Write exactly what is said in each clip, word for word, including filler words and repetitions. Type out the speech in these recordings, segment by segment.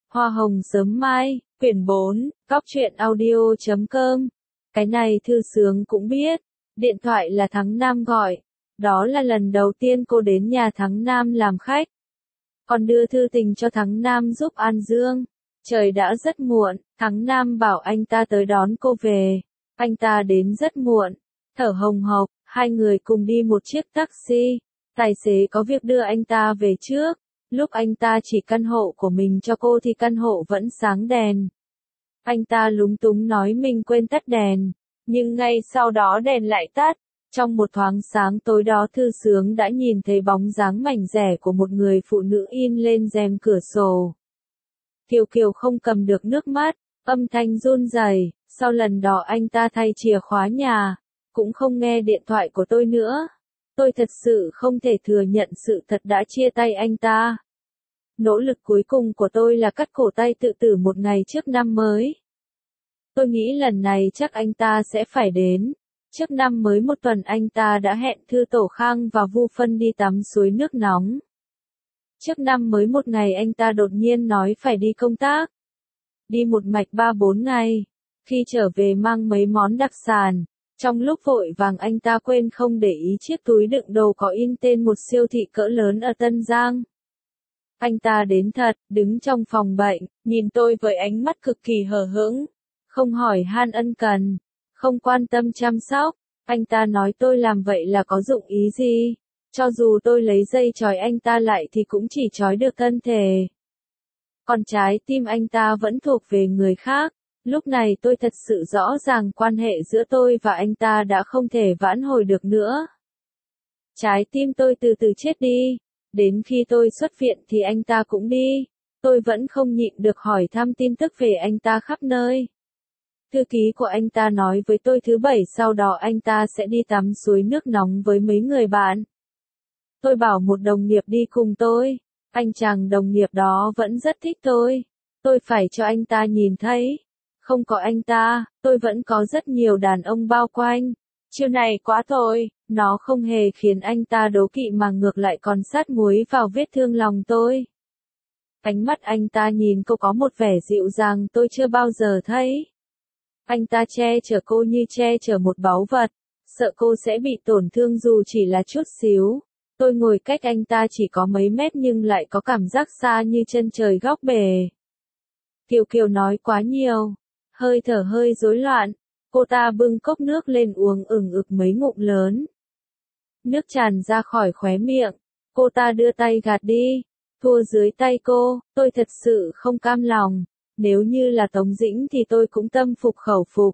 Hoa hồng sớm mai, quyển bốn, góc truyện audio chấm com. Cái này Thư Sướng cũng biết. Điện thoại là Thắng Nam gọi. Đó là lần đầu tiên cô đến nhà Thắng Nam làm khách. Còn đưa thư tình cho Thắng Nam giúp An Dương. Trời đã rất muộn, Thắng Nam bảo anh ta tới đón cô về. Anh ta đến rất muộn, thở hồng hộc, hai người cùng đi một chiếc taxi. Tài xế có việc đưa anh ta về trước. Lúc anh ta chỉ căn hộ của mình cho cô thì căn hộ vẫn sáng đèn. Anh ta lúng túng nói mình quên tắt đèn, nhưng ngay sau đó đèn lại tắt. Trong một thoáng sáng tối đó Thư Sướng đã nhìn thấy bóng dáng mảnh rẻ của một người phụ nữ in lên rèm cửa sổ. Kiều Kiều không cầm được nước mắt, âm thanh run rẩy. Sau lần đó anh ta thay chìa khóa nhà, cũng không nghe điện thoại của tôi nữa. Tôi thật sự không thể thừa nhận sự thật đã chia tay anh ta. Nỗ lực cuối cùng của tôi là cắt cổ tay tự tử một ngày trước năm mới. Tôi nghĩ lần này chắc anh ta sẽ phải đến. Trước năm mới một tuần anh ta đã hẹn Thư Tổ Khang và Vu Phân đi tắm suối nước nóng. Trước năm mới một ngày anh ta đột nhiên nói phải đi công tác. Đi một mạch ba bốn ngày. Khi trở về mang mấy món đặc sản. Trong lúc vội vàng anh ta quên không để ý chiếc túi đựng đồ có in tên một siêu thị cỡ lớn ở Tân Giang. Anh ta đến thật, đứng trong phòng bệnh, nhìn tôi với ánh mắt cực kỳ hờ hững. Không hỏi han ân cần, không quan tâm chăm sóc. Anh ta nói tôi làm vậy là có dụng ý gì? Cho dù tôi lấy dây trói anh ta lại thì cũng chỉ trói được thân thể. Còn trái tim anh ta vẫn thuộc về người khác. Lúc này tôi thật sự rõ ràng quan hệ giữa tôi và anh ta đã không thể vãn hồi được nữa. Trái tim tôi từ từ chết đi. Đến khi tôi xuất viện thì anh ta cũng đi. Tôi vẫn không nhịn được hỏi thăm tin tức về anh ta khắp nơi. Thư ký của anh ta nói với tôi thứ bảy sau đó anh ta sẽ đi tắm suối nước nóng với mấy người bạn. Tôi bảo một đồng nghiệp đi cùng tôi. Anh chàng đồng nghiệp đó vẫn rất thích tôi. Tôi phải cho anh ta nhìn thấy. Không có anh ta, tôi vẫn có rất nhiều đàn ông bao quanh. Chiêu này quá thôi, nó không hề khiến anh ta đố kỵ mà ngược lại còn sát muối vào vết thương lòng tôi. Ánh mắt anh ta nhìn cô có một vẻ dịu dàng tôi chưa bao giờ thấy. Anh ta che chở cô như che chở một báu vật, sợ cô sẽ bị tổn thương dù chỉ là chút xíu. Tôi ngồi cách anh ta chỉ có mấy mét nhưng lại có cảm giác xa như chân trời góc bể. Kiều Kiều nói quá nhiều, hơi thở hơi rối loạn. Cô ta bưng cốc nước lên uống ửng ực mấy ngụm lớn. Nước tràn ra khỏi khóe miệng. Cô ta đưa tay gạt đi. Thua dưới tay cô, tôi thật sự không cam lòng. Nếu như là Tống Dĩnh thì tôi cũng tâm phục khẩu phục.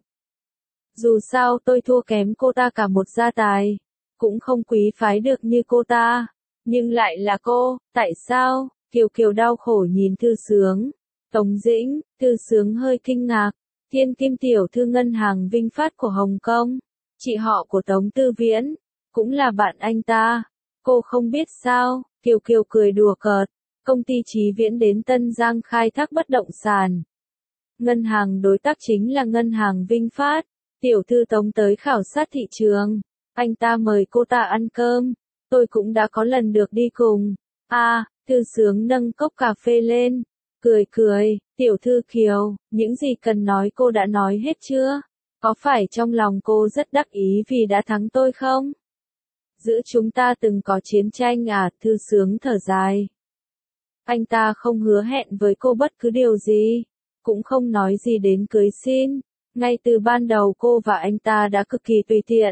Dù sao tôi thua kém cô ta cả một gia tài. Cũng không quý phái được như cô ta. Nhưng lại là cô, tại sao? Kiều Kiều đau khổ nhìn Thư Sướng. Tống Dĩnh, Thư Sướng hơi kinh ngạc. Thiên Kim tiểu thư ngân hàng Vinh Phát của Hồng Kông, chị họ của Tống Tư Viễn, cũng là bạn anh ta. Cô không biết sao? Kiều Kiều cười đùa cợt. Công ty Chí Viễn đến Tân Giang khai thác bất động sản. Ngân hàng đối tác chính là ngân hàng Vinh Phát. Tiểu thư Tống tới khảo sát thị trường. Anh ta mời cô ta ăn cơm. Tôi cũng đã có lần được đi cùng. À, Thư Sướng nâng cốc cà phê lên. Cười cười, tiểu thư Kiều, những gì cần nói cô đã nói hết chưa? Có phải trong lòng cô rất đắc ý vì đã thắng tôi không? Giữa chúng ta từng có chiến tranh à? Thư Sướng thở dài. Anh ta không hứa hẹn với cô bất cứ điều gì, cũng không nói gì đến cưới xin. Ngay từ ban đầu cô và anh ta đã cực kỳ tùy tiện.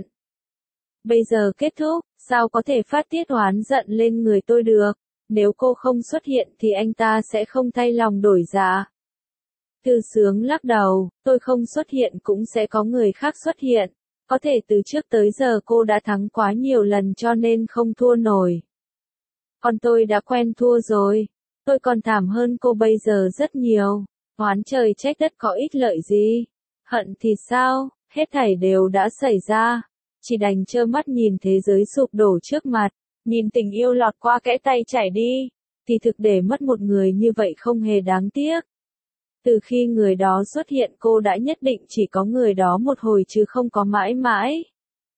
Bây giờ kết thúc, sao có thể phát tiết oán giận lên người tôi được? Nếu cô không xuất hiện thì anh ta sẽ không thay lòng đổi dạ. Thư Sướng lắc đầu, tôi không xuất hiện cũng sẽ có người khác xuất hiện. Có thể từ trước tới giờ cô đã thắng quá nhiều lần cho nên không thua nổi. Còn tôi đã quen thua rồi. Tôi còn thảm hơn cô bây giờ rất nhiều. Oán trời trách đất có ích lợi gì? Hận thì sao? Hết thảy đều đã xảy ra. Chỉ đành trơ mắt nhìn thế giới sụp đổ trước mặt. Nhìn tình yêu lọt qua kẽ tay chảy đi, thì thực để mất một người như vậy không hề đáng tiếc. Từ khi người đó xuất hiện cô đã nhất định chỉ có người đó một hồi chứ không có mãi mãi.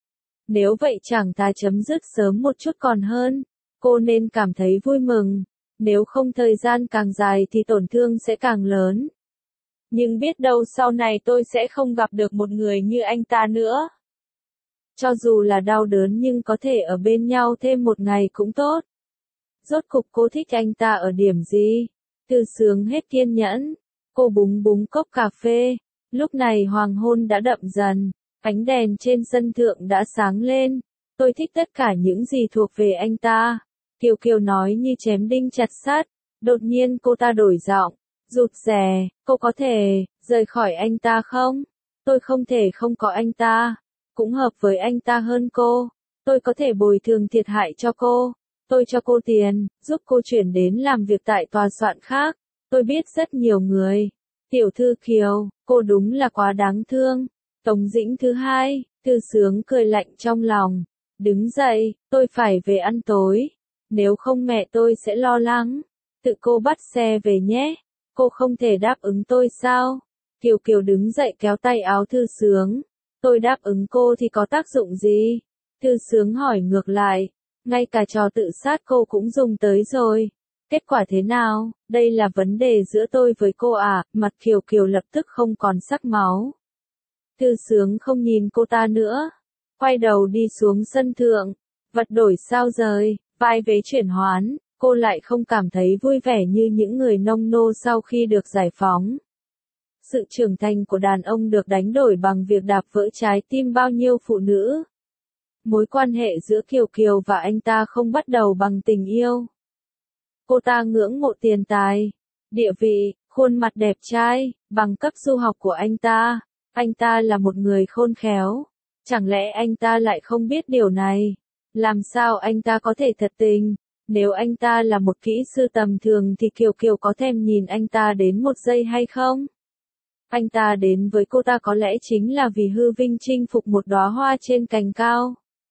Nếu vậy chẳng thà chấm dứt sớm một chút còn hơn, cô nên cảm thấy vui mừng. Nếu không thời gian càng dài thì tổn thương sẽ càng lớn. Nhưng biết đâu sau này tôi sẽ không gặp được một người như anh ta nữa. Cho dù là đau đớn nhưng có thể ở bên nhau thêm một ngày cũng tốt. Rốt cục cô thích anh ta ở điểm gì? Từ Sướng hết kiên nhẫn. Cô búng búng cốc cà phê. Lúc này hoàng hôn đã đậm dần. Ánh đèn trên sân thượng đã sáng lên. Tôi thích tất cả những gì thuộc về anh ta. Kiều Kiều nói như chém đinh chặt sắt. Đột nhiên cô ta đổi giọng. Rụt rè, cô có thể rời khỏi anh ta không? Tôi không thể không có anh ta. Cũng hợp với anh ta hơn cô. Tôi có thể bồi thường thiệt hại cho cô. Tôi cho cô tiền, giúp cô chuyển đến làm việc tại tòa soạn khác. Tôi biết rất nhiều người. Tiểu thư Kiều, cô đúng là quá đáng thương. Tống Dĩnh thứ hai, Từ Sướng cười lạnh trong lòng. Đứng dậy, tôi phải về ăn tối. Nếu không mẹ tôi sẽ lo lắng. Tự cô bắt xe về nhé. Cô không thể đáp ứng tôi sao? Kiều Kiều đứng dậy kéo tay áo Thư Sướng. Tôi đáp ứng cô thì có tác dụng gì? Thư Sướng hỏi ngược lại. Ngay cả trò tự sát cô cũng dùng tới rồi. Kết quả thế nào? Đây là vấn đề giữa tôi với cô à? Mặt Kiều Kiều lập tức không còn sắc máu. Thư Sướng không nhìn cô ta nữa. Quay đầu đi xuống sân thượng. Vật đổi sao rời, vai vế chuyển hoán. Cô lại không cảm thấy vui vẻ như những người nông nô sau khi được giải phóng. Sự trưởng thành của đàn ông được đánh đổi bằng việc đạp vỡ trái tim bao nhiêu phụ nữ. Mối quan hệ giữa Kiều Kiều và anh ta không bắt đầu bằng tình yêu. Cô ta ngưỡng mộ tiền tài, địa vị, khuôn mặt đẹp trai, bằng cấp du học của anh ta. Anh ta là một người khôn khéo. Chẳng lẽ anh ta lại không biết điều này? Làm sao anh ta có thể thật tình? Nếu anh ta là một kỹ sư tầm thường thì Kiều Kiều có thèm nhìn anh ta đến một giây hay không? Anh ta đến với cô ta có lẽ chính là vì hư vinh chinh phục một đóa hoa trên cành cao.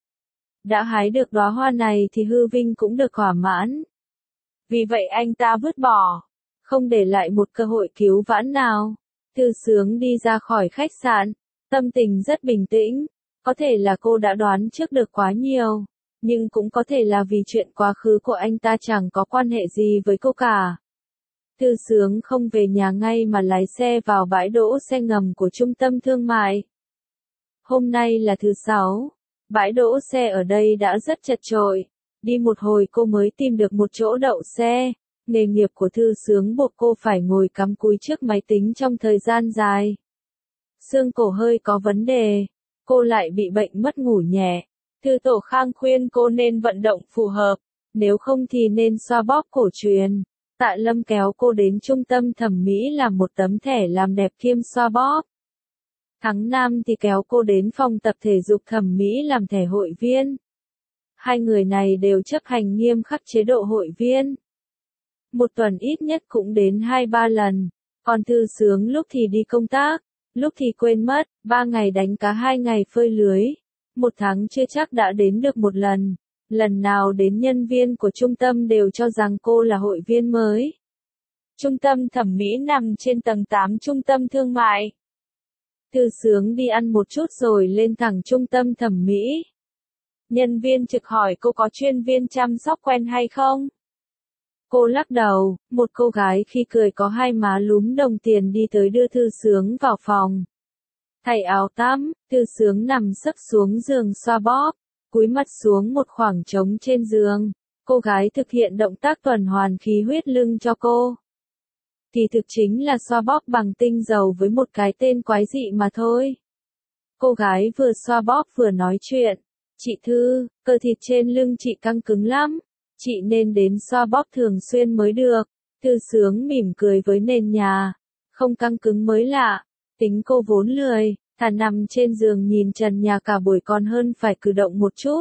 Đã hái được đóa hoa này thì hư vinh cũng được thỏa mãn. Vì vậy anh ta vứt bỏ, không để lại một cơ hội cứu vãn nào. Thư Sướng đi ra khỏi khách sạn, tâm tình rất bình tĩnh. Có thể là cô đã đoán trước được quá nhiều. Nhưng cũng có thể là vì chuyện quá khứ của anh ta chẳng có quan hệ gì với cô cả. Thư Sướng không về nhà ngay mà lái xe vào bãi đỗ xe ngầm của trung tâm thương mại. Hôm nay là thứ sáu. Bãi đỗ xe ở đây đã rất chật chội. Đi một hồi cô mới tìm được một chỗ đậu xe. Nghề nghiệp của Thư Sướng buộc cô phải ngồi cắm cúi trước máy tính trong thời gian dài. Xương cổ hơi có vấn đề. Cô lại bị bệnh mất ngủ nhẹ. Thư Tổ Khang khuyên cô nên vận động phù hợp, nếu không thì nên xoa bóp cổ truyền. Tạ Lâm kéo cô đến trung tâm thẩm mỹ làm một tấm thẻ làm đẹp kiêm xoa bóp. Thắng Nam thì kéo cô đến phòng tập thể dục thẩm mỹ làm thẻ hội viên. Hai người này đều chấp hành nghiêm khắc chế độ hội viên. Một tuần ít nhất cũng đến hai ba lần, còn Thư Sướng lúc thì đi công tác, lúc thì quên mất, ba ngày đánh cá hai ngày phơi lưới. Một tháng chưa chắc đã đến được một lần. Lần nào đến nhân viên của trung tâm đều cho rằng cô là hội viên mới. Trung tâm thẩm mỹ nằm trên tầng tám trung tâm thương mại. Thư Sướng đi ăn một chút rồi lên thẳng trung tâm thẩm mỹ. Nhân viên trực hỏi cô có chuyên viên chăm sóc quen hay không? Cô lắc đầu, một cô gái khi cười có hai má lúm đồng tiền đi tới đưa Thư Sướng vào phòng. Thay áo tắm, Thư Sướng nằm sấp xuống giường xoa bóp, cúi mặt xuống một khoảng trống trên giường. Cô gái thực hiện động tác tuần hoàn khí huyết lưng cho cô. Kỳ thực chính là xoa bóp bằng tinh dầu với một cái tên quái dị mà thôi. Cô gái vừa xoa bóp vừa nói chuyện. Chị Thư, cơ thịt trên lưng chị căng cứng lắm. Chị nên đến xoa bóp thường xuyên mới được. Thư Sướng mỉm cười với nền nhà. Không căng cứng mới lạ. Tính cô vốn lười, thà nằm trên giường nhìn trần nhà cả buổi còn hơn phải cử động một chút.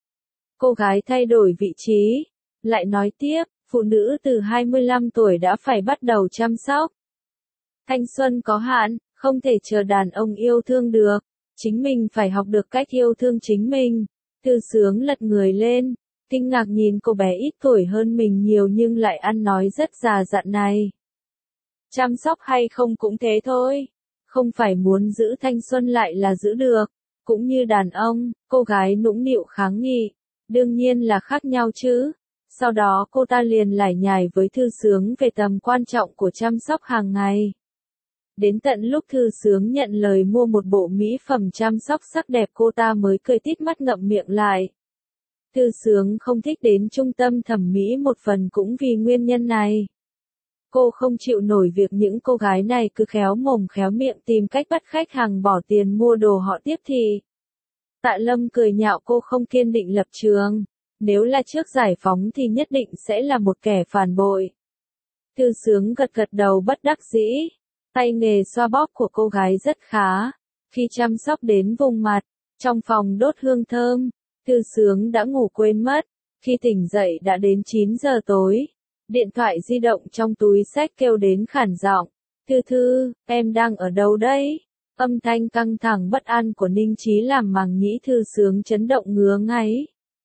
Cô gái thay đổi vị trí. Lại nói tiếp, phụ nữ từ hai mươi lăm tuổi đã phải bắt đầu chăm sóc. Thanh xuân có hạn, không thể chờ đàn ông yêu thương được. Chính mình phải học được cách yêu thương chính mình. Thư Sướng lật người lên, kinh ngạc nhìn cô bé ít tuổi hơn mình nhiều nhưng lại ăn nói rất già dặn này. Chăm sóc hay không cũng thế thôi. Không phải muốn giữ thanh xuân lại là giữ được. Cũng như đàn ông, cô gái nũng nịu kháng nghị. Đương nhiên là khác nhau chứ. Sau đó cô ta liền lải nhải với Thư Sướng về tầm quan trọng của chăm sóc hàng ngày. Đến tận lúc Thư Sướng nhận lời mua một bộ mỹ phẩm chăm sóc sắc đẹp cô ta mới cười tít mắt ngậm miệng lại. Thư Sướng không thích đến trung tâm thẩm mỹ một phần cũng vì nguyên nhân này. Cô không chịu nổi việc những cô gái này cứ khéo mồm khéo miệng tìm cách bắt khách hàng bỏ tiền mua đồ họ tiếp thị. Tạ Lâm cười nhạo cô không kiên định lập trường. Nếu là trước giải phóng thì nhất định sẽ là một kẻ phản bội. Thư Sướng gật gật đầu bất đắc dĩ. Tay nghề xoa bóp của cô gái rất khá. Khi chăm sóc đến vùng mặt, trong phòng đốt hương thơm, Thư Sướng đã ngủ quên mất. Khi tỉnh dậy đã đến chín giờ tối. Điện thoại di động trong túi xách kêu đến khản giọng. Thư Thư, em đang ở đâu đấy? Âm thanh căng thẳng bất an của Ninh Chí làm màng nhĩ Thư Sướng chấn động ngứa ngáy.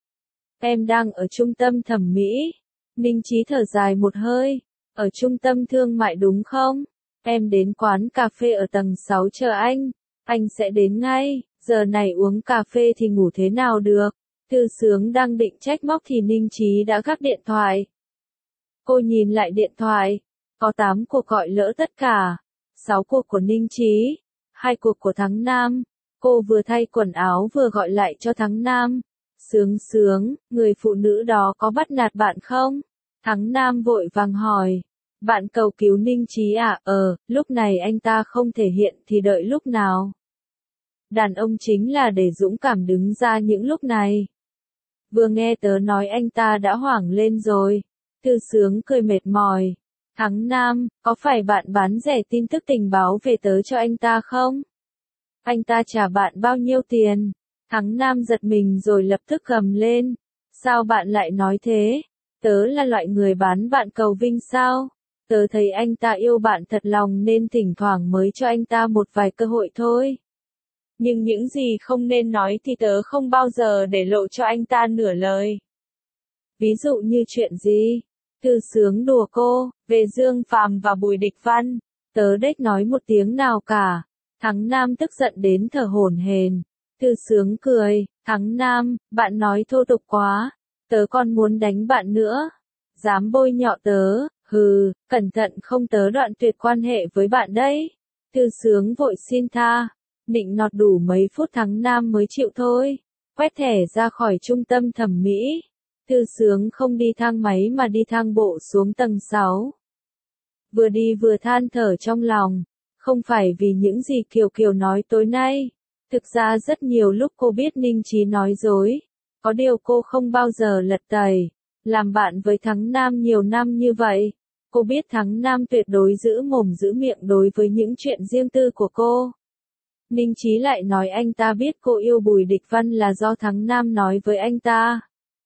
Em đang ở trung tâm thẩm mỹ. Ninh Chí thở dài một hơi. Ở trung tâm thương mại đúng không? Em đến quán cà phê ở tầng sáu chờ anh. Anh sẽ đến ngay. Giờ này uống cà phê thì ngủ thế nào được? Thư Sướng đang định trách móc thì Ninh Chí đã gác điện thoại. Cô nhìn lại điện thoại. Có tám cuộc gọi lỡ tất cả. sáu cuộc của Ninh Chí. hai cuộc của Thắng Nam. Cô vừa thay quần áo vừa gọi lại cho Thắng Nam. Sướng Sướng, người phụ nữ đó có bắt nạt bạn không? Thắng Nam vội vàng hỏi. Bạn cầu cứu Ninh Chí à? Ờ, lúc này anh ta không thể hiện thì đợi lúc nào? Đàn ông chính là để dũng cảm đứng ra những lúc này. Vừa nghe tớ nói anh ta đã hoảng lên rồi. Thư Sướng cười mệt mỏi. Thắng Nam, có phải bạn bán rẻ tin tức tình báo về tớ cho anh ta không? Anh ta trả bạn bao nhiêu tiền? Thắng Nam giật mình rồi lập tức gầm lên. Sao bạn lại nói thế? Tớ là loại người bán bạn cầu vinh sao? Tớ thấy anh ta yêu bạn thật lòng nên thỉnh thoảng mới cho anh ta một vài cơ hội thôi. Nhưng những gì không nên nói thì tớ không bao giờ để lộ cho anh ta nửa lời. Ví dụ như chuyện gì? Thư Sướng đùa cô, về Dương Phàm và Bùi Địch Văn. Tớ đếch nói một tiếng nào cả. Thắng Nam tức giận đến thở hổn hển. Thư Sướng cười, Thắng Nam, bạn nói thô tục quá. Tớ còn muốn đánh bạn nữa. Dám bôi nhọ tớ, hừ, cẩn thận không tớ đoạn tuyệt quan hệ với bạn đấy. Thư Sướng vội xin tha. Nịnh nọt đủ mấy phút Thắng Nam mới chịu thôi. Quét thẻ ra khỏi trung tâm thẩm mỹ. Thư Sướng không đi thang máy mà đi thang bộ xuống tầng sáu. Vừa đi vừa than thở trong lòng. Không phải vì những gì Kiều Kiều nói tối nay. Thực ra rất nhiều lúc cô biết Ninh Chí nói dối. Có điều cô không bao giờ lật tẩy. Làm bạn với Thắng Nam nhiều năm như vậy. Cô biết Thắng Nam tuyệt đối giữ mồm giữ miệng đối với những chuyện riêng tư của cô. Ninh Chí lại nói anh ta biết cô yêu Bùi Địch Văn là do Thắng Nam nói với anh ta.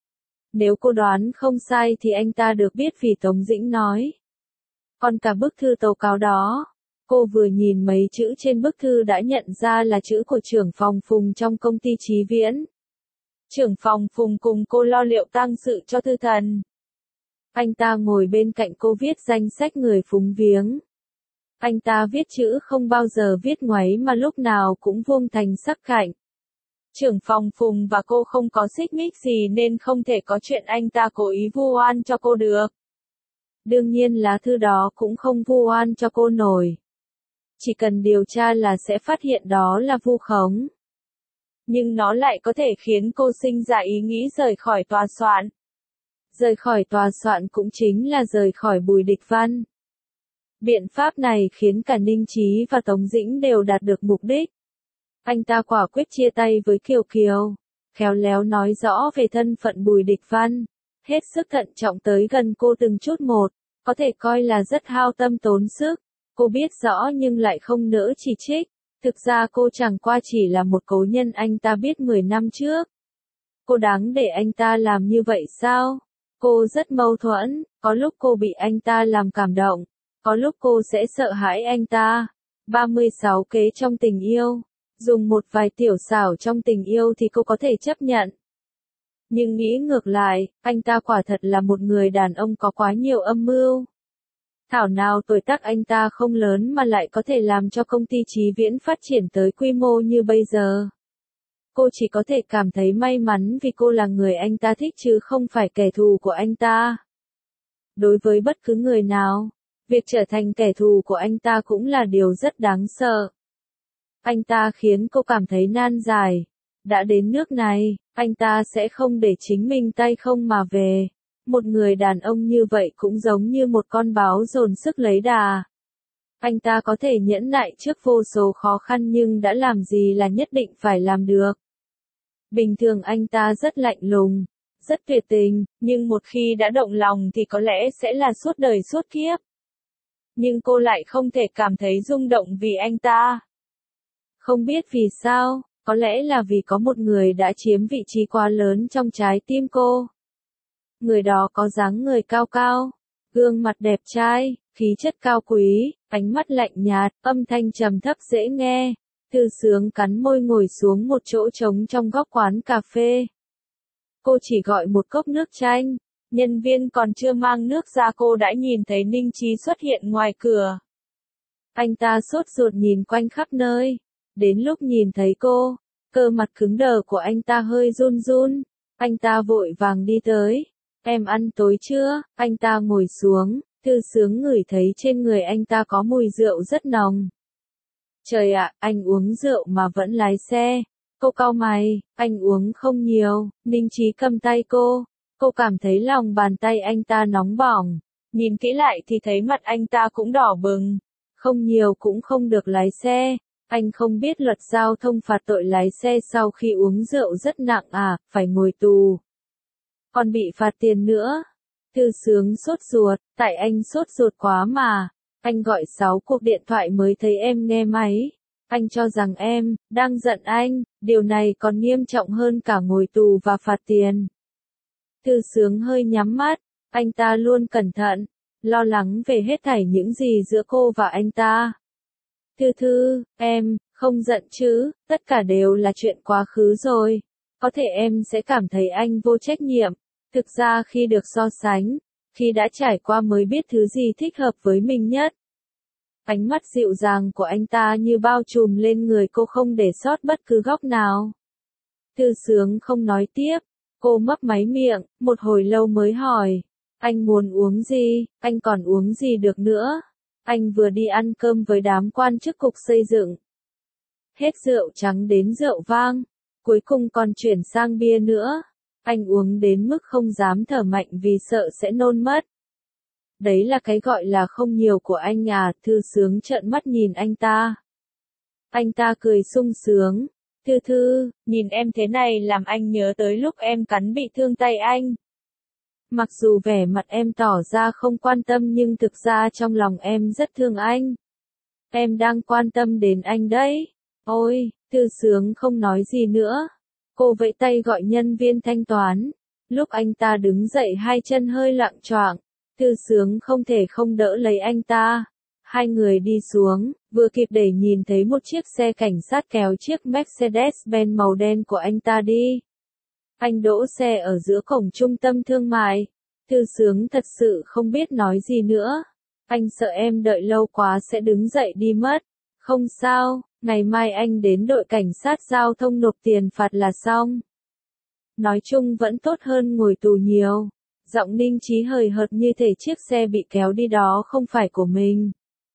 Nếu cô đoán không sai thì anh ta được biết vì Tống Dĩnh nói. Còn cả bức thư tố cáo đó, cô vừa nhìn mấy chữ trên bức thư đã nhận ra là chữ của trưởng phòng Phùng trong công ty Chí Viễn. Trưởng phòng Phùng cùng cô lo liệu tang sự cho Thư Thần. Anh ta ngồi bên cạnh cô viết danh sách người phúng viếng. Anh ta viết chữ không bao giờ viết ngoáy mà lúc nào cũng vuông thành sắc cạnh. Trưởng phòng Phùng và cô không có xích mích gì nên không thể có chuyện anh ta cố ý vu oan cho cô được. Đương nhiên lá thư đó cũng không vu oan cho cô nổi. Chỉ cần điều tra là sẽ phát hiện đó là vu khống. Nhưng nó lại có thể khiến cô sinh ra ý nghĩ rời khỏi tòa soạn. Rời khỏi tòa soạn cũng chính là rời khỏi Bùi Địch Văn. Biện pháp này khiến cả Ninh Chí và Tống Dĩnh đều đạt được mục đích. Anh ta quả quyết chia tay với Kiều Kiều, khéo léo nói rõ về thân phận Bùi Địch Văn, hết sức thận trọng tới gần cô từng chút một, có thể coi là rất hao tâm tốn sức. Cô biết rõ nhưng lại không nỡ chỉ trích. Thực ra cô chẳng qua chỉ là một cố nhân anh ta biết mười năm trước. Cô đáng để anh ta làm như vậy sao? Cô rất mâu thuẫn, có lúc cô bị anh ta làm cảm động, có lúc cô sẽ sợ hãi anh ta. ba mươi sáu kế trong tình yêu. Dùng một vài tiểu xảo trong tình yêu thì cô có thể chấp nhận. Nhưng nghĩ ngược lại, anh ta quả thật là một người đàn ông có quá nhiều âm mưu. Thảo nào tuổi tác anh ta không lớn mà lại có thể làm cho công ty Chí Viễn phát triển tới quy mô như bây giờ. Cô chỉ có thể cảm thấy may mắn vì cô là người anh ta thích chứ không phải kẻ thù của anh ta. Đối với bất cứ người nào, việc trở thành kẻ thù của anh ta cũng là điều rất đáng sợ. Anh ta khiến cô cảm thấy nan giải. Đã đến nước này, anh ta sẽ không để chính mình tay không mà về. Một người đàn ông như vậy cũng giống như một con báo dồn sức lấy đà. Anh ta có thể nhẫn nại trước vô số khó khăn nhưng đã làm gì là nhất định phải làm được. Bình thường anh ta rất lạnh lùng, rất tuyệt tình, nhưng một khi đã động lòng thì có lẽ sẽ là suốt đời suốt kiếp. Nhưng cô lại không thể cảm thấy rung động vì anh ta. Không biết vì sao, có lẽ là vì có một người đã chiếm vị trí quá lớn trong trái tim cô. Người đó có dáng người cao cao, gương mặt đẹp trai, khí chất cao quý, ánh mắt lạnh nhạt, âm thanh trầm thấp dễ nghe. Thư Sướng cắn môi ngồi xuống một chỗ trống trong góc quán cà phê. Cô chỉ gọi một cốc nước chanh. Nhân viên còn chưa mang nước ra cô đã nhìn thấy Ninh Chí xuất hiện ngoài cửa. Anh ta sốt ruột nhìn quanh khắp nơi. Đến lúc nhìn thấy cô, cơ mặt cứng đờ của anh ta hơi run run. Anh ta vội vàng đi tới. Em ăn tối chưa? Anh ta ngồi xuống. Thư Sướng ngửi thấy trên người anh ta có mùi rượu rất nồng. Trời ạ, anh uống rượu mà vẫn lái xe. Cô cau mày, anh uống không nhiều. Ninh Chí cầm tay cô. Cô cảm thấy lòng bàn tay anh ta nóng bỏng. Nhìn kỹ lại thì thấy mặt anh ta cũng đỏ bừng. Không nhiều cũng không được lái xe. Anh không biết luật giao thông phạt tội lái xe sau khi uống rượu rất nặng à, phải ngồi tù. Còn bị phạt tiền nữa. Thư Sướng sốt ruột, tại anh sốt ruột quá mà. Anh gọi sáu cuộc điện thoại mới thấy em nghe máy. Anh cho rằng em đang giận anh, điều này còn nghiêm trọng hơn cả ngồi tù và phạt tiền. Thư Sướng hơi nhắm mắt, anh ta luôn cẩn thận, lo lắng về hết thảy những gì giữa cô và anh ta. Thư Thư, em, không giận chứ, tất cả đều là chuyện quá khứ rồi. Có thể em sẽ cảm thấy anh vô trách nhiệm. Thực ra khi được so sánh, khi đã trải qua mới biết thứ gì thích hợp với mình nhất. Ánh mắt dịu dàng của anh ta như bao trùm lên người cô không để sót bất cứ góc nào. Thư Sướng không nói tiếp, cô mấp máy miệng, một hồi lâu mới hỏi. Anh muốn uống gì, anh còn uống gì được nữa? Anh vừa đi ăn cơm với đám quan chức cục xây dựng. Hết rượu trắng đến rượu vang, cuối cùng còn chuyển sang bia nữa. Anh uống đến mức không dám thở mạnh vì sợ sẽ nôn mất. Đấy là cái gọi là không nhiều của anh à, Thư Sướng trợn mắt nhìn anh ta. Anh ta cười sung sướng. Thư Thư, nhìn em thế này làm anh nhớ tới lúc em cắn bị thương tay anh. Mặc dù vẻ mặt em tỏ ra không quan tâm nhưng thực ra trong lòng em rất thương anh. Em đang quan tâm đến anh đấy. Ôi, Thư Sướng không nói gì nữa. Cô vẫy tay gọi nhân viên thanh toán. Lúc anh ta đứng dậy hai chân hơi loạng choạng. Thư Sướng không thể không đỡ lấy anh ta. Hai người đi xuống, vừa kịp để nhìn thấy một chiếc xe cảnh sát kéo chiếc Mercedes-Benz màu đen của anh ta đi. Anh đỗ xe ở giữa cổng trung tâm thương mại. Thư Sướng thật sự không biết nói gì nữa. Anh sợ em đợi lâu quá sẽ đứng dậy đi mất. Không sao, ngày mai anh đến đội cảnh sát giao thông nộp tiền phạt là xong. Nói chung vẫn tốt hơn ngồi tù nhiều. Giọng Ninh Chí hời hợt như thể chiếc xe bị kéo đi đó không phải của mình.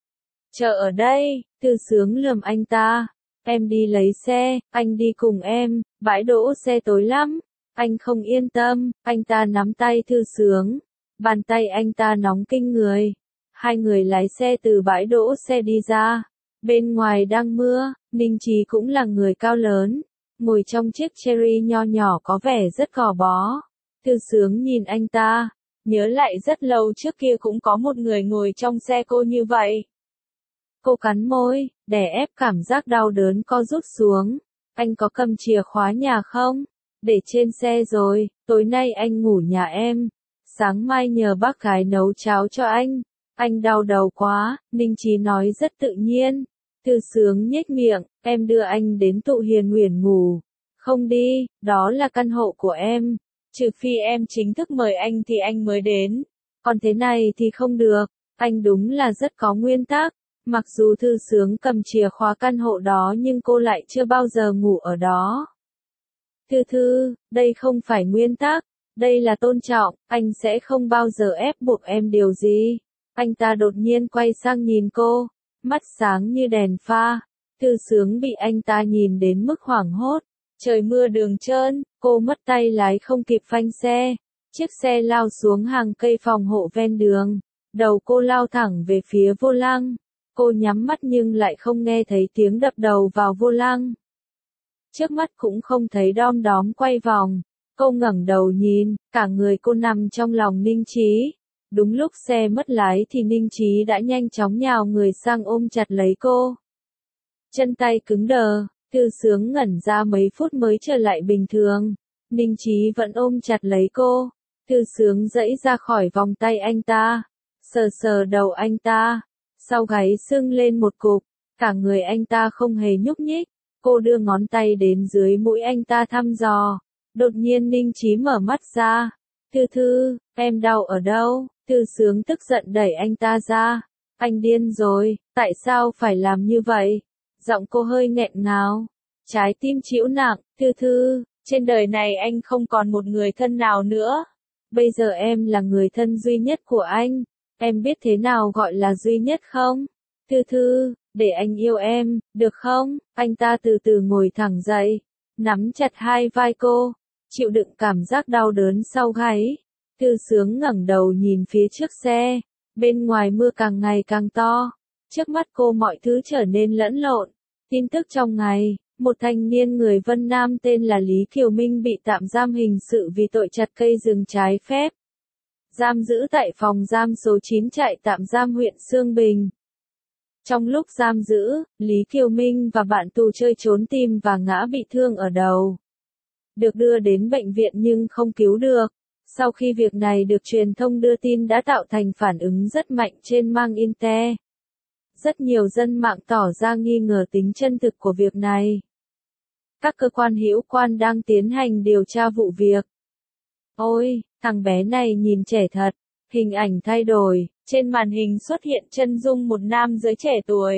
Chờ ở đây, Thư Sướng lườm anh ta. Em đi lấy xe, anh đi cùng em, bãi đỗ xe tối lắm. Anh không yên tâm, anh ta nắm tay Thư Sướng. Bàn tay anh ta nóng kinh người. Hai người lái xe từ bãi đỗ xe đi ra. Bên ngoài đang mưa, Ninh Chí cũng là người cao lớn. Ngồi trong chiếc Cherry nho nhỏ có vẻ rất gò bó. Thư Sướng nhìn anh ta, nhớ lại rất lâu trước kia cũng có một người ngồi trong xe cô như vậy. Cô cắn môi, đè ép cảm giác đau đớn co rút xuống. Anh có cầm chìa khóa nhà không? Để trên xe rồi, tối nay anh ngủ nhà em. Sáng mai nhờ bác gái nấu cháo cho anh. Anh đau đầu quá, Ninh Chí nói rất tự nhiên. Thư Sướng nhếch miệng, em đưa anh đến Tụ Hiền Uyển ngủ. Không đi, đó là căn hộ của em. Trừ phi em chính thức mời anh thì anh mới đến. Còn thế này thì không được. Anh đúng là rất có nguyên tắc. Mặc dù Thư Sướng cầm chìa khóa căn hộ đó nhưng cô lại chưa bao giờ ngủ ở đó. Thư Thư, đây không phải nguyên tắc, đây là tôn trọng, anh sẽ không bao giờ ép buộc em điều gì. Anh ta đột nhiên quay sang nhìn cô, mắt sáng như đèn pha. Thư Sướng bị anh ta nhìn đến mức hoảng hốt. Trời mưa đường trơn, cô mất tay lái không kịp phanh xe. Chiếc xe lao xuống hàng cây phòng hộ ven đường. Đầu cô lao thẳng về phía vô lăng. Cô nhắm mắt nhưng lại không nghe thấy tiếng đập đầu vào vô lăng. Trước mắt cũng không thấy đom đóm quay vòng. Cô ngẩng đầu nhìn, cả người cô nằm trong lòng Ninh Chí. Đúng lúc xe mất lái thì Ninh Chí đã nhanh chóng nhào người sang ôm chặt lấy cô. Chân tay cứng đờ, Thư Sướng ngẩn ra mấy phút mới trở lại bình thường. Ninh Chí vẫn ôm chặt lấy cô. Thư Sướng giãy ra khỏi vòng tay anh ta, sờ sờ đầu anh ta, sau gáy sưng lên một cục, cả người anh ta không hề nhúc nhích. Cô đưa ngón tay đến dưới mũi anh ta thăm dò. Đột nhiên Ninh Chí mở mắt ra. Thư Thư, em đau ở đâu? Thư Sướng tức giận đẩy anh ta ra. Anh điên rồi, tại sao phải làm như vậy? Giọng cô hơi nghẹn ngào. Trái tim chịu nặng, Thư Thư, trên đời này anh không còn một người thân nào nữa. Bây giờ em là người thân duy nhất của anh. Em biết thế nào gọi là duy nhất không? Thư Thư, để anh yêu em, được không? Anh ta từ từ ngồi thẳng dậy, nắm chặt hai vai cô, chịu đựng cảm giác đau đớn sau gáy. Thư Sướng ngẩng đầu nhìn phía trước xe, bên ngoài mưa càng ngày càng to, trước mắt cô mọi thứ trở nên lẫn lộn. Tin tức trong ngày, một thanh niên người Vân Nam tên là Lý Kiều Minh bị tạm giam hình sự vì tội chặt cây rừng trái phép. Giam giữ tại phòng giam số chín trại tạm giam huyện Xương Bình. Trong lúc giam giữ, Lý Kiều Minh và bạn tù chơi trốn tìm và ngã bị thương ở đầu. Được đưa đến bệnh viện nhưng không cứu được. Sau khi việc này được truyền thông đưa tin đã tạo thành phản ứng rất mạnh trên mạng Internet. Rất nhiều dân mạng tỏ ra nghi ngờ tính chân thực của việc này. Các cơ quan hữu quan đang tiến hành điều tra vụ việc. Ôi, thằng bé này nhìn trẻ thật. Hình ảnh thay đổi, trên màn hình xuất hiện chân dung một nam giới trẻ tuổi.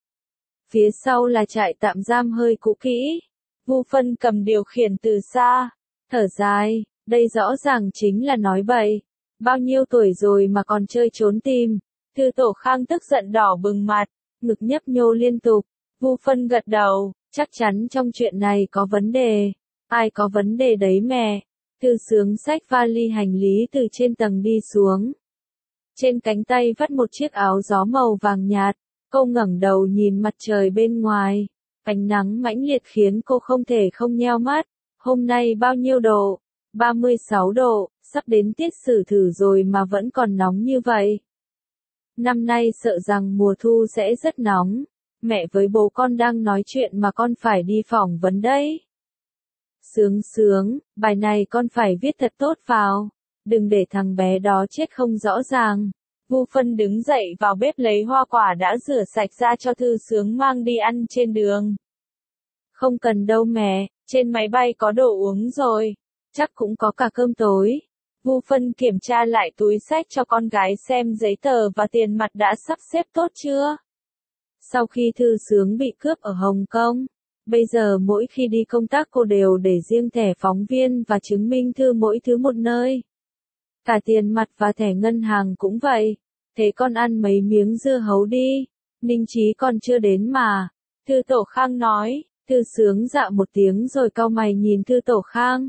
Phía sau là trại tạm giam hơi cũ kỹ. Vu Phân cầm điều khiển từ xa, thở dài, đây rõ ràng chính là nói bậy. Bao nhiêu tuổi rồi mà còn chơi trốn tìm. Thư Tổ Khang tức giận đỏ bừng mặt, ngực nhấp nhô liên tục. Vu Phân gật đầu, chắc chắn trong chuyện này có vấn đề. Ai có vấn đề đấy mẹ? Thư Sướng xách vali hành lý từ trên tầng đi xuống. Trên cánh tay vắt một chiếc áo gió màu vàng nhạt. Cô ngẩng đầu nhìn mặt trời bên ngoài. Ánh nắng mãnh liệt khiến cô không thể không nheo mắt. Hôm nay bao nhiêu độ? ba mươi sáu độ, sắp đến tiết sử thử rồi mà vẫn còn nóng như vậy. Năm nay sợ rằng mùa thu sẽ rất nóng. Mẹ với bố con đang nói chuyện mà con phải đi phỏng vấn đấy. Sướng Sướng, bài này con phải viết thật tốt vào. Đừng để thằng bé đó chết không rõ ràng. Vu Phân đứng dậy vào bếp lấy hoa quả đã rửa sạch ra cho Thư Sướng mang đi ăn trên đường. Không cần đâu mẹ, trên máy bay có đồ uống rồi. Chắc cũng có cả cơm tối. Vu Phân kiểm tra lại túi xách cho con gái xem giấy tờ và tiền mặt đã sắp xếp tốt chưa. Sau khi Thư Sướng bị cướp ở Hồng Kông, bây giờ mỗi khi đi công tác cô đều để riêng thẻ phóng viên và chứng minh thư mỗi thứ một nơi. Cả tiền mặt và thẻ ngân hàng cũng vậy. Thế con ăn mấy miếng dưa hấu đi. Ninh Chí còn chưa đến mà. Thư Tổ Khang nói. Thư Sướng dạ một tiếng rồi cau mày nhìn Thư Tổ Khang.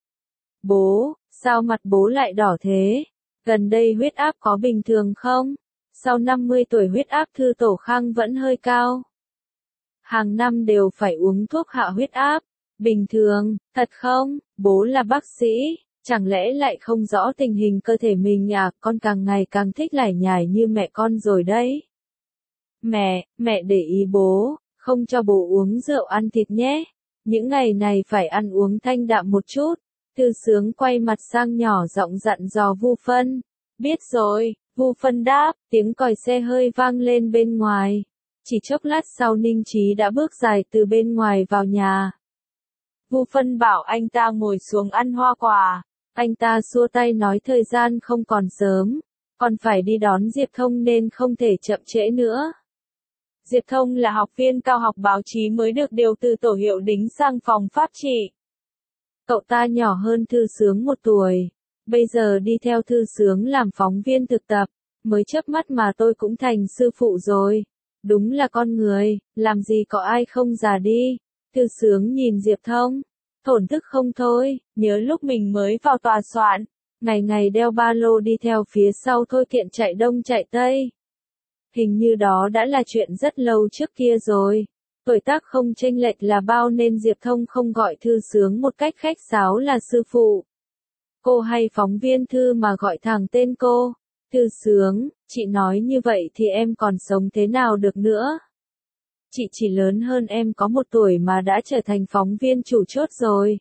Bố, sao mặt bố lại đỏ thế? Gần đây huyết áp có bình thường không? Sau năm mươi tuổi huyết áp Thư Tổ Khang vẫn hơi cao. Hàng năm đều phải uống thuốc hạ huyết áp. Bình thường, thật không? Bố là bác sĩ, chẳng lẽ lại không rõ tình hình cơ thể mình à? Con càng ngày càng thích lải nhải như mẹ con rồi đấy. Mẹ, mẹ để ý bố, không cho bố uống rượu ăn thịt nhé. Những ngày này phải ăn uống thanh đạm một chút. Thư Sướng quay mặt sang nhỏ giọng dặn dò Vu Phân. Biết rồi, Vu Phân đáp, tiếng còi xe hơi vang lên bên ngoài. Chỉ chốc lát sau Ninh Chí đã bước dài từ bên ngoài vào nhà. Vu Phân bảo anh ta ngồi xuống ăn hoa quả. Anh ta xua tay nói thời gian không còn sớm. Còn phải đi đón Diệp Thông nên không thể chậm trễ nữa. Diệp Thông là học viên cao học báo chí mới được điều từ tổ hiệu đính sang phòng pháp trị. Cậu ta nhỏ hơn Thư Sướng một tuổi. Bây giờ đi theo Thư Sướng làm phóng viên thực tập. Mới chớp mắt mà tôi cũng thành sư phụ rồi. Đúng là con người, làm gì có ai không già đi. Thư Sướng nhìn Diệp Thông. Thổn thức không thôi, nhớ lúc mình mới vào tòa soạn. Ngày ngày đeo ba lô đi theo phía sau Thôi Kiện chạy đông chạy tây. Hình như đó đã là chuyện rất lâu trước kia rồi. Tuổi tác không chênh lệch là bao nên Diệp Thông không gọi Thư Sướng một cách khách sáo là sư phụ. Cô hay phóng viên Thư mà gọi thẳng tên cô. Thư Sướng, chị nói như vậy thì em còn sống thế nào được nữa? Chị chỉ lớn hơn em có một tuổi mà đã trở thành phóng viên chủ chốt rồi.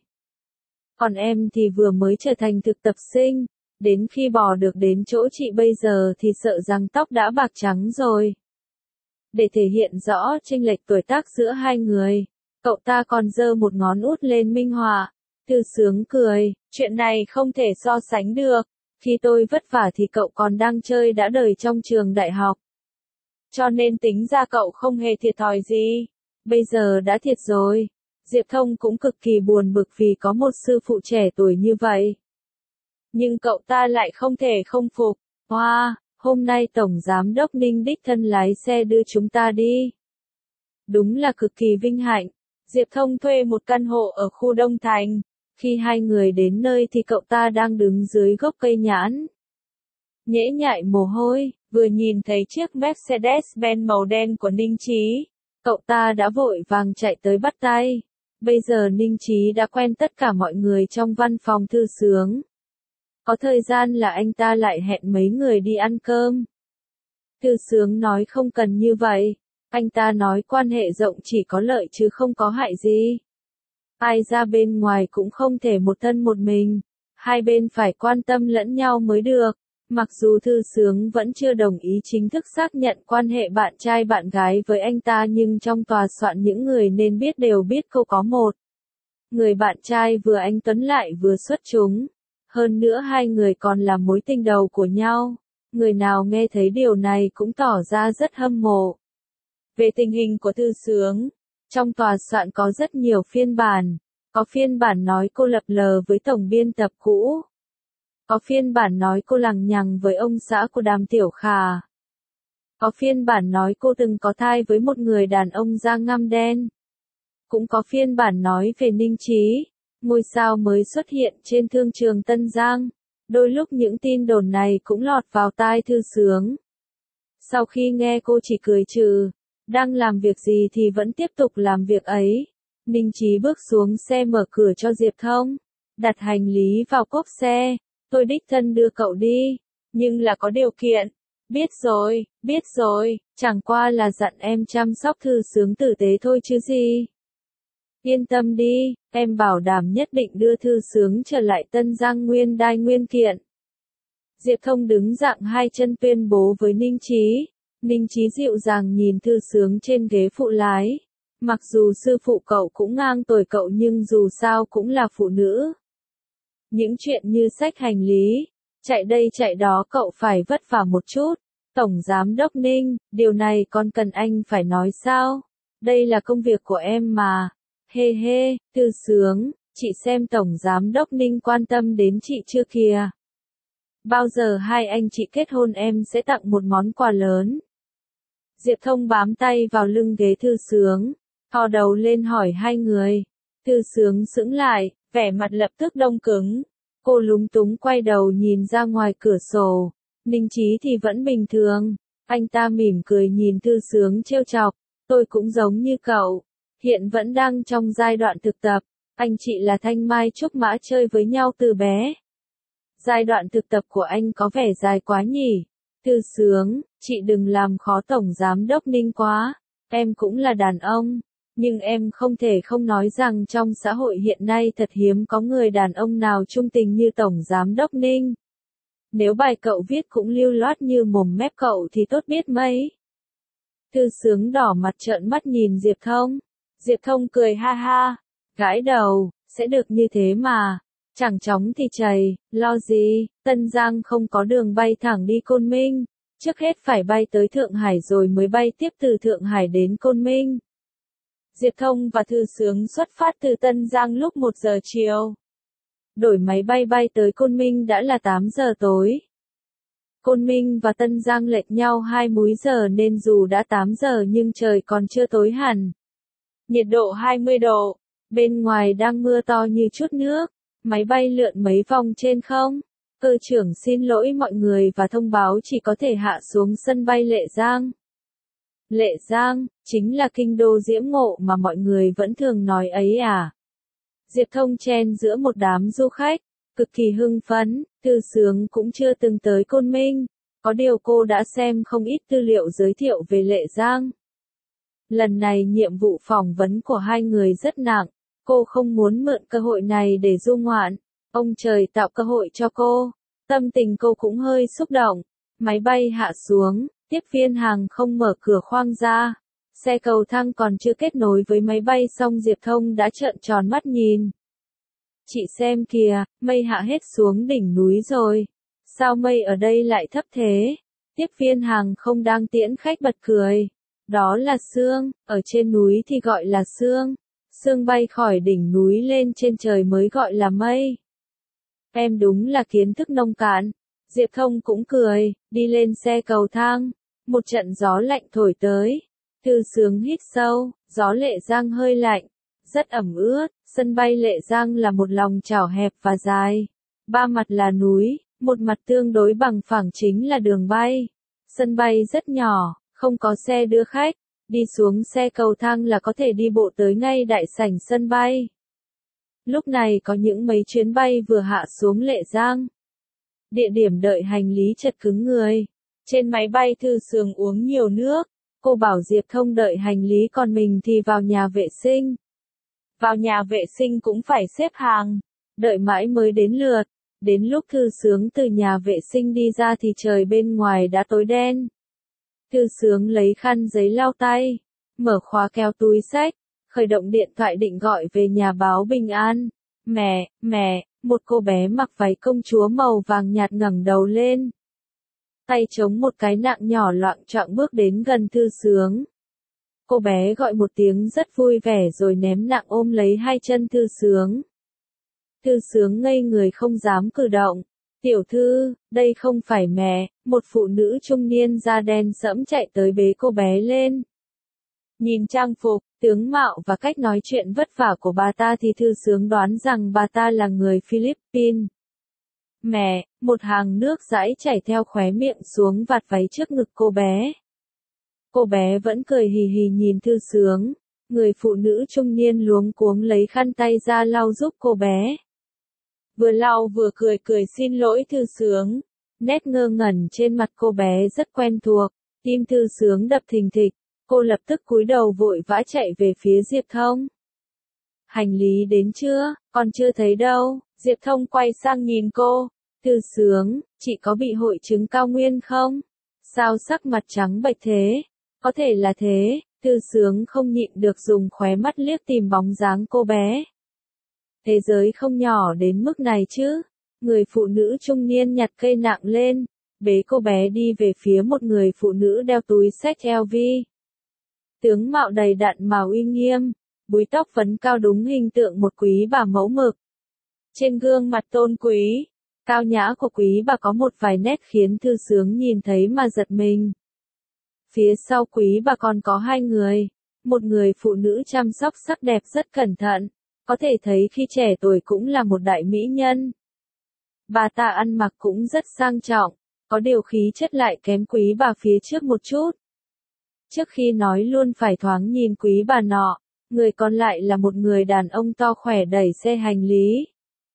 Còn em thì vừa mới trở thành thực tập sinh, đến khi bò được đến chỗ chị bây giờ thì sợ rằng tóc đã bạc trắng rồi. Để thể hiện rõ chênh lệch tuổi tác giữa hai người, cậu ta còn giơ một ngón út lên minh họa. Thư Sướng cười, chuyện này không thể so sánh được. Khi tôi vất vả thì cậu còn đang chơi đã đời trong trường đại học. Cho nên tính ra cậu không hề thiệt thòi gì. Bây giờ đã thiệt rồi. Diệp Thông cũng cực kỳ buồn bực vì có một sư phụ trẻ tuổi như vậy. Nhưng cậu ta lại không thể không phục. Hoa, wow, hôm nay Tổng Giám đốc Ninh đích thân lái xe đưa chúng ta đi. Đúng là cực kỳ vinh hạnh. Diệp Thông thuê một căn hộ ở khu Đông Thành. Khi hai người đến nơi thì cậu ta đang đứng dưới gốc cây nhãn. Nhễ nhại mồ hôi, vừa nhìn thấy chiếc Mercedes-Benz màu đen của Ninh Chí. Cậu ta đã vội vàng chạy tới bắt tay. Bây giờ Ninh Chí đã quen tất cả mọi người trong văn phòng Thư Sướng. Có thời gian là anh ta lại hẹn mấy người đi ăn cơm. Thư Sướng nói không cần như vậy. Anh ta nói quan hệ rộng chỉ có lợi chứ không có hại gì. Ai ra bên ngoài cũng không thể một thân một mình. Hai bên phải quan tâm lẫn nhau mới được. Mặc dù Thư Sướng vẫn chưa đồng ý chính thức xác nhận quan hệ bạn trai bạn gái với anh ta nhưng trong tòa soạn những người nên biết đều biết cô có một. Người bạn trai vừa anh tuấn lại vừa xuất chúng. Hơn nữa hai người còn là mối tình đầu của nhau. Người nào nghe thấy điều này cũng tỏ ra rất hâm mộ. Về tình hình của Thư Sướng, trong tòa soạn có rất nhiều phiên bản. Có phiên bản nói cô lập lờ với tổng biên tập cũ. Có phiên bản nói cô lằng nhằng với ông xã của Đàm Tiểu Khả. Có phiên bản nói cô từng có thai với một người đàn ông da ngăm đen. Cũng có phiên bản nói về Ninh Chí, ngôi sao mới xuất hiện trên thương trường Tân Giang. Đôi lúc những tin đồn này cũng lọt vào tai Thư Sướng. Sau khi nghe cô chỉ cười trừ, đang làm việc gì thì vẫn tiếp tục làm việc ấy. Ninh Chí bước xuống xe mở cửa cho Diệp Thông, đặt hành lý vào cốp xe. Tôi đích thân đưa cậu đi, nhưng là có điều kiện. Biết rồi, biết rồi, chẳng qua là dặn em chăm sóc Thư Sướng tử tế thôi chứ gì. Yên tâm đi, em bảo đảm nhất định đưa Thư Sướng trở lại Tân Giang nguyên đai nguyên kiện. Diệp Thông đứng dạng hai chân tuyên bố với Ninh Chí. Ninh Chí dịu dàng nhìn Thư Sướng trên ghế phụ lái. Mặc dù sư phụ cậu cũng ngang tuổi cậu nhưng dù sao cũng là phụ nữ. Những chuyện như xách hành lý, chạy đây chạy đó cậu phải vất vả một chút. Tổng Giám đốc Ninh, điều này còn cần anh phải nói sao? Đây là công việc của em mà. Hê hê, Thư Sướng, chị xem Tổng Giám đốc Ninh quan tâm đến chị chưa kìa. Bao giờ hai anh chị kết hôn em sẽ tặng một món quà lớn. Diệp Thông bám tay vào lưng ghế Thư Sướng, thò đầu lên hỏi hai người. Thư Sướng sững lại, vẻ mặt lập tức đông cứng. Cô lúng túng quay đầu nhìn ra ngoài cửa sổ. Ninh Chí thì vẫn bình thường. Anh ta mỉm cười nhìn Thư Sướng trêu chọc. Tôi cũng giống như cậu. Hiện vẫn đang trong giai đoạn thực tập. Anh chị là Thanh Mai Trúc Mã chơi với nhau từ bé. Giai đoạn thực tập của anh có vẻ dài quá nhỉ. Thư Sướng, chị đừng làm khó Tổng Giám đốc Ninh quá. Em cũng là đàn ông. Nhưng em không thể không nói rằng trong xã hội hiện nay thật hiếm có người đàn ông nào trung tình như Tổng Giám đốc Ninh. Nếu bài cậu viết cũng lưu loát như mồm mép cậu thì tốt biết mấy. Thư Sướng đỏ mặt trợn mắt nhìn Diệp Thông. Diệp Thông cười ha ha, gãi đầu, sẽ được như thế mà. Chẳng chóng thì chày, lo gì, Tân Giang không có đường bay thẳng đi Côn Minh. Trước hết phải bay tới Thượng Hải rồi mới bay tiếp từ Thượng Hải đến Côn Minh. Diệp Thông và Thư Sướng xuất phát từ Tân Giang lúc một giờ chiều. đổi máy bay bay tới Côn Minh đã là tám giờ tối. Côn Minh và Tân Giang lệch nhau hai múi giờ nên dù đã tám giờ nhưng trời còn chưa tối hẳn. Nhiệt độ hai mươi độ, bên ngoài đang mưa to như chút nước, máy bay lượn mấy vòng trên không. Cơ trưởng xin lỗi mọi người và thông báo chỉ có thể hạ xuống sân bay Lệ Giang. Lệ Giang, chính là kinh đô diễm ngộ mà mọi người vẫn thường nói ấy à. Diệp Thông chen giữa một đám du khách, cực kỳ hưng phấn, Thư Sướng cũng chưa từng tới Côn Minh, có điều cô đã xem không ít tư liệu giới thiệu về Lệ Giang. Lần này nhiệm vụ phỏng vấn của hai người rất nặng, cô không muốn mượn cơ hội này để du ngoạn, ông trời tạo cơ hội cho cô, tâm tình cô cũng hơi xúc động. Máy bay hạ xuống, tiếp viên hàng không mở cửa khoang ra, xe cầu thang còn chưa kết nối với máy bay xong Diệp Thông đã trợn tròn mắt nhìn. Chị xem kìa, mây hạ hết xuống đỉnh núi rồi, sao mây ở đây lại thấp thế? Tiếp viên hàng không đang tiễn khách bật cười. Đó là sương, ở trên núi thì gọi là sương, sương bay khỏi đỉnh núi lên trên trời mới gọi là mây. Em đúng là kiến thức nông cạn. Diệp Thông cũng cười, đi lên xe cầu thang, một trận gió lạnh thổi tới. Thư Sướng hít sâu, gió Lệ Giang hơi lạnh, rất ẩm ướt, sân bay Lệ Giang là một lòng chảo hẹp và dài. Ba mặt là núi, một mặt tương đối bằng phẳng chính là đường bay. Sân bay rất nhỏ, không có xe đưa khách, đi xuống xe cầu thang là có thể đi bộ tới ngay đại sảnh sân bay. Lúc này có những mấy chuyến bay vừa hạ xuống Lệ Giang. Địa điểm đợi hành lý chật cứng người. Trên máy bay Thư Sướng uống nhiều nước, cô bảo Diệp Thông đợi hành lý còn mình thì vào nhà vệ sinh. Vào nhà vệ sinh cũng phải xếp hàng, đợi mãi mới đến lượt. Đến lúc Thư Sướng từ nhà vệ sinh đi ra thì trời bên ngoài đã tối đen. Thư Sướng lấy khăn giấy lau tay, mở khóa kéo túi xách, khởi động điện thoại định gọi về nhà báo bình an. Mẹ, mẹ, một cô bé mặc váy công chúa màu vàng nhạt ngẩng đầu lên. Tay chống một cái nạng nhỏ loạng choạng bước đến gần Thư Sướng. Cô bé gọi một tiếng rất vui vẻ rồi ném nạng ôm lấy hai chân Thư Sướng. Thư Sướng ngây người không dám cử động. Tiểu thư, đây không phải mẹ, một phụ nữ trung niên da đen sẫm chạy tới bế cô bé lên. Nhìn trang phục, tướng mạo và cách nói chuyện vất vả của bà ta thì Thư Sướng đoán rằng bà ta là người Philippines. Mẹ, một hàng nước dãi chảy theo khóe miệng xuống vạt váy trước ngực cô bé. Cô bé vẫn cười hì hì nhìn Thư Sướng. Người phụ nữ trung niên luống cuống lấy khăn tay ra lau giúp cô bé. Vừa lau vừa cười cười xin lỗi Thư Sướng. Nét ngơ ngẩn trên mặt cô bé rất quen thuộc, tim Thư Sướng đập thình thịch, cô lập tức cúi đầu vội vã chạy về phía Diệp Thông. Hành lý đến chưa? Còn chưa thấy đâu. Diệp Thông quay sang nhìn cô. Thư Sướng, chị có bị hội chứng cao nguyên không? Sao sắc mặt trắng bệch thế? Có thể là thế. Thư Sướng không nhịn được dùng khóe mắt liếc tìm bóng dáng cô bé. Thế giới không nhỏ đến mức này chứ. Người phụ nữ trung niên nhặt cây nặng lên, bế cô bé đi về phía một người phụ nữ đeo túi xách L V. Tướng mạo đầy đặn mà uy nghiêm, búi tóc phấn cao đúng hình tượng một quý bà mẫu mực. Trên gương mặt tôn quý, cao nhã của quý bà có một vài nét khiến Thư Sướng nhìn thấy mà giật mình. Phía sau quý bà còn có hai người, một người phụ nữ chăm sóc sắc đẹp rất cẩn thận, có thể thấy khi trẻ tuổi cũng là một đại mỹ nhân. Bà ta ăn mặc cũng rất sang trọng, có điều khí chất lại kém quý bà phía trước một chút. Trước khi nói luôn phải thoáng nhìn quý bà nọ, người còn lại là một người đàn ông to khỏe đẩy xe hành lý.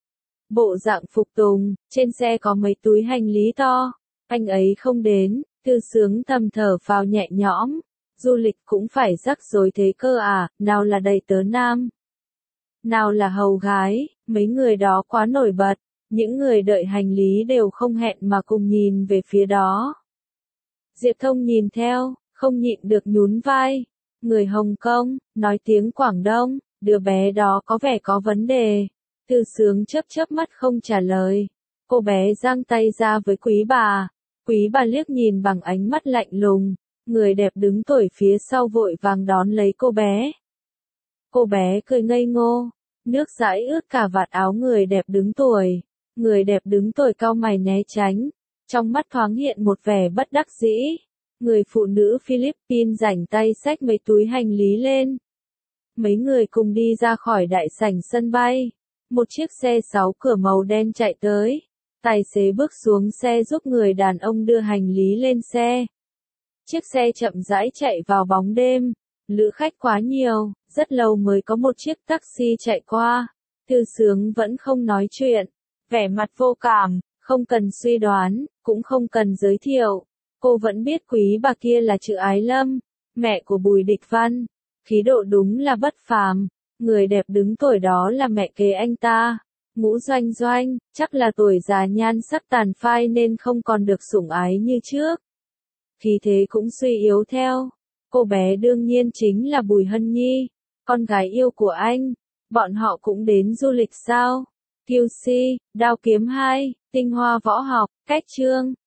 Bộ dạng phục tùng, trên xe có mấy túi hành lý to, anh ấy không đến, Thư Sướng thầm thở phào nhẹ nhõm, du lịch cũng phải rắc rối thế cơ à, nào là đầy tớ nam, nào là hầu gái, mấy người đó quá nổi bật, những người đợi hành lý đều không hẹn mà cùng nhìn về phía đó. Diệp Thông nhìn theo, không nhịn được nhún vai, người Hồng Kông, nói tiếng Quảng Đông, đứa bé đó có vẻ có vấn đề. Thư Sướng chớp chớp mắt không trả lời. Cô bé giang tay ra với quý bà. Quý bà liếc nhìn bằng ánh mắt lạnh lùng. Người đẹp đứng tuổi phía sau vội vàng đón lấy cô bé. Cô bé cười ngây ngô, Nước dãi ướt cả vạt áo người đẹp đứng tuổi. Người đẹp đứng tuổi cau mày né tránh. Trong mắt thoáng hiện một vẻ bất đắc dĩ. Người phụ nữ Philippines rảnh tay xách mấy túi hành lý lên. Mấy người cùng đi ra khỏi đại sảnh sân bay. Một chiếc xe sáu cửa màu đen chạy tới. Tài xế bước xuống xe giúp người đàn ông đưa hành lý lên xe. Chiếc xe chậm rãi chạy vào bóng đêm. Lữ khách quá nhiều, rất lâu mới có một chiếc taxi chạy qua. Thư Sướng vẫn không nói chuyện. Vẻ mặt vô cảm, không cần suy đoán, cũng không cần giới thiệu. Cô vẫn biết quý bà kia là Trự Ái Lâm, mẹ của Bùi Địch Văn. Khí độ đúng là bất phàm. Người đẹp đứng tuổi đó là mẹ kế anh ta. Ngũ Doanh Doanh, chắc là tuổi già nhan sắc tàn phai nên không còn được sủng ái như trước. Khí thế cũng suy yếu theo. Cô bé đương nhiên chính là Bùi Hân Nhi, con gái yêu của anh. Bọn họ cũng đến du lịch sao? quy xê, Đao Kiếm hai, Tinh Hoa Võ Học, Cách Chương.